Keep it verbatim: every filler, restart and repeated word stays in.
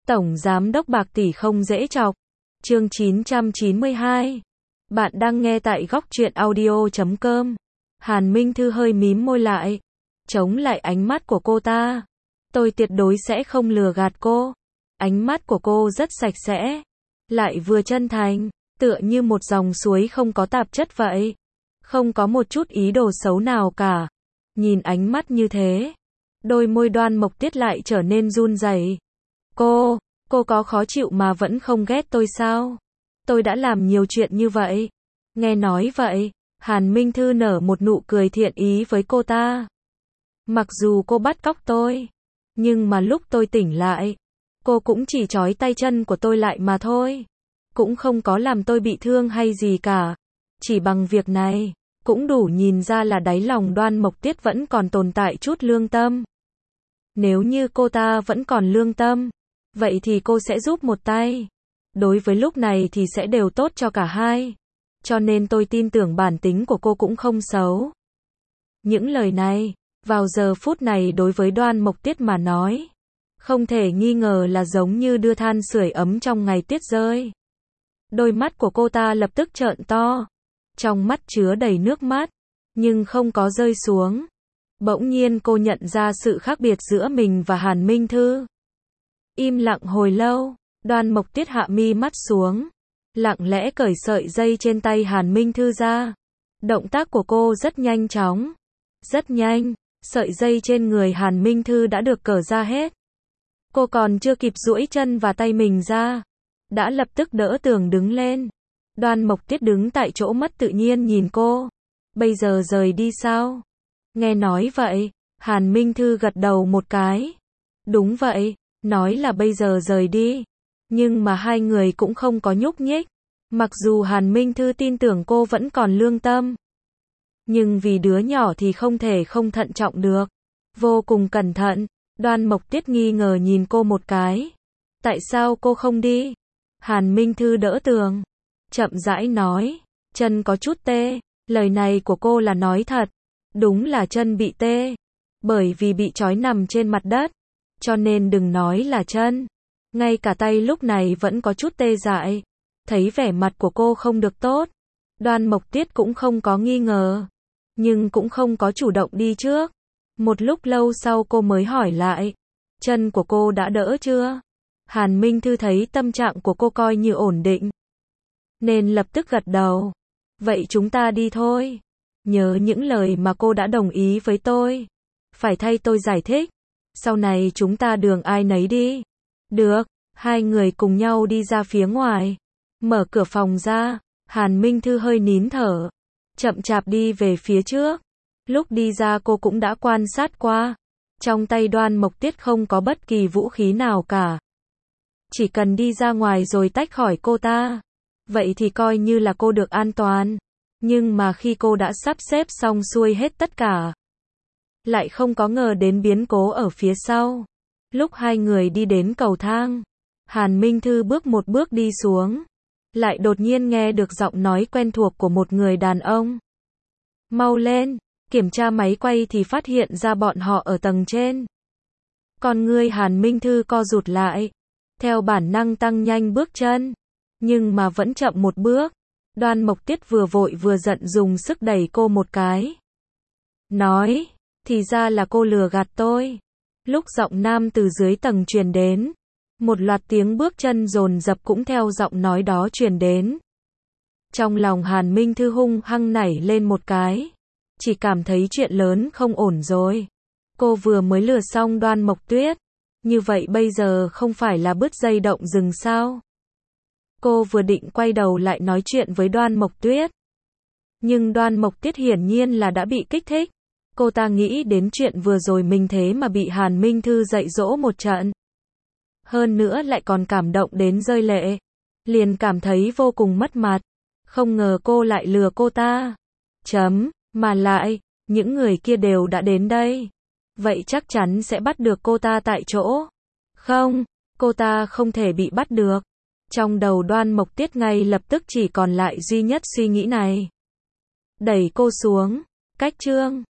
Tổng Giám đốc bạc tỷ không dễ chọc. Chương chín trăm chín mươi hai. Bạn đang nghe tại góc truyện audio chấm com. Hàn Minh Thư hơi mím môi lại, chống lại ánh mắt của cô ta. Tôi tuyệt đối sẽ không lừa gạt cô. Ánh mắt của cô rất sạch sẽ, lại vừa chân thành, tựa như một dòng suối không có tạp chất vậy. Không có một chút ý đồ xấu nào cả. Nhìn ánh mắt như thế, đôi môi Đoan Mộc Tiết lại trở nên run rẩy. Cô, cô có khó chịu mà vẫn không ghét tôi sao? Tôi đã làm nhiều chuyện như vậy. Nghe nói vậy, Hàn Minh Thư nở một nụ cười thiện ý với cô ta. Mặc dù cô bắt cóc tôi, nhưng mà lúc tôi tỉnh lại, cô cũng chỉ trói tay chân của tôi lại mà thôi. Cũng không có làm tôi bị thương hay gì cả. Chỉ bằng việc này, cũng đủ nhìn ra là đáy lòng Đoan Mộc Tiết vẫn còn tồn tại chút lương tâm. Nếu như cô ta vẫn còn lương tâm, vậy thì cô sẽ giúp một tay. Đối với lúc này thì sẽ đều tốt cho cả hai. Cho nên tôi tin tưởng bản tính của cô cũng không xấu. Những lời này, vào giờ phút này đối với Đoan Mộc Tiết mà nói, không thể nghi ngờ là giống như đưa than sưởi ấm trong ngày tuyết rơi. Đôi mắt của cô ta lập tức trợn to, trong mắt chứa đầy nước mắt, nhưng không có rơi xuống. Bỗng nhiên cô nhận ra sự khác biệt giữa mình và Hàn Minh Thư. Im lặng hồi lâu, Đoan Mộc Tiết hạ mi mắt xuống, lặng lẽ cởi sợi dây trên tay Hàn Minh Thư ra. Động tác của cô rất nhanh chóng, rất nhanh, sợi dây trên người Hàn Minh Thư đã được cởi ra hết. Cô còn chưa kịp duỗi chân và tay mình ra, đã lập tức đỡ tường đứng lên. Đoan Mộc Tiết đứng tại chỗ mất tự nhiên nhìn cô. Bây giờ rời đi sao? Nghe nói vậy, Hàn Minh Thư gật đầu một cái. Đúng vậy, nói là bây giờ rời đi. Nhưng mà hai người cũng không có nhúc nhích. Mặc dù Hàn Minh Thư tin tưởng cô vẫn còn lương tâm, nhưng vì đứa nhỏ thì không thể không thận trọng được. Vô cùng cẩn thận, Đoan Mộc Tiết nghi ngờ nhìn cô một cái. Tại sao cô không đi? Hàn Minh Thư đỡ tường, chậm rãi nói, chân có chút tê. Lời này của cô là nói thật. Đúng là chân bị tê, bởi vì bị trói nằm trên mặt đất, cho nên đừng nói là chân, ngay cả tay lúc này vẫn có chút tê dại. Thấy vẻ mặt của cô không được tốt, Đoan Mộc Tiết cũng không có nghi ngờ, nhưng cũng không có chủ động đi trước. Một lúc lâu sau cô mới hỏi lại, chân của cô đã đỡ chưa? Hàn Minh Thư thấy tâm trạng của cô coi như ổn định, nên lập tức gật đầu. Vậy chúng ta đi thôi. Nhớ những lời mà cô đã đồng ý với tôi. Phải thay tôi giải thích. Sau này chúng ta đường ai nấy đi. Được, hai người cùng nhau đi ra phía ngoài. Mở cửa phòng ra, Hàn Minh Thư hơi nín thở, chậm chạp đi về phía trước. Lúc đi ra cô cũng đã quan sát qua. Trong tay Đoan Mộc Tiết không có bất kỳ vũ khí nào cả. Chỉ cần đi ra ngoài rồi tách khỏi cô ta, vậy thì coi như là cô được an toàn. Nhưng mà khi cô đã sắp xếp xong xuôi hết tất cả, lại không có ngờ đến biến cố ở phía sau. Lúc hai người đi đến cầu thang, Hàn Minh Thư bước một bước đi xuống, lại đột nhiên nghe được giọng nói quen thuộc của một người đàn ông. Mau lên, kiểm tra máy quay thì phát hiện ra bọn họ ở tầng trên. Con ngươi Hàn Minh Thư co rụt lại, theo bản năng tăng nhanh bước chân, nhưng mà vẫn chậm một bước. Đoan Mộc Tiết vừa vội vừa giận dùng sức đẩy cô một cái. Nói, thì ra là cô lừa gạt tôi. Lúc giọng nam từ dưới tầng truyền đến, một loạt tiếng bước chân dồn dập cũng theo giọng nói đó truyền đến. Trong lòng Hàn Minh Thư hung hăng nảy lên một cái, chỉ cảm thấy chuyện lớn không ổn rồi. Cô vừa mới lừa xong Đoan Mộc Tiết, như vậy bây giờ không phải là bứt dây động rừng sao? Cô vừa định quay đầu lại nói chuyện với Đoan Mộc Tuyết, nhưng Đoan Mộc Tiết hiển nhiên là đã bị kích thích. Cô ta nghĩ đến chuyện vừa rồi mình thế mà bị Hàn Minh Thư dạy dỗ một trận, hơn nữa lại còn cảm động đến rơi lệ, liền cảm thấy vô cùng mất mặt. Không ngờ cô lại lừa cô ta. Chấm, mà lại, những người kia đều đã đến đây, vậy chắc chắn sẽ bắt được cô ta tại chỗ. Không, cô ta không thể bị bắt được. Trong đầu Đoan Mộc Tiết ngay lập tức chỉ còn lại duy nhất suy nghĩ này. Đẩy cô xuống, cách chương.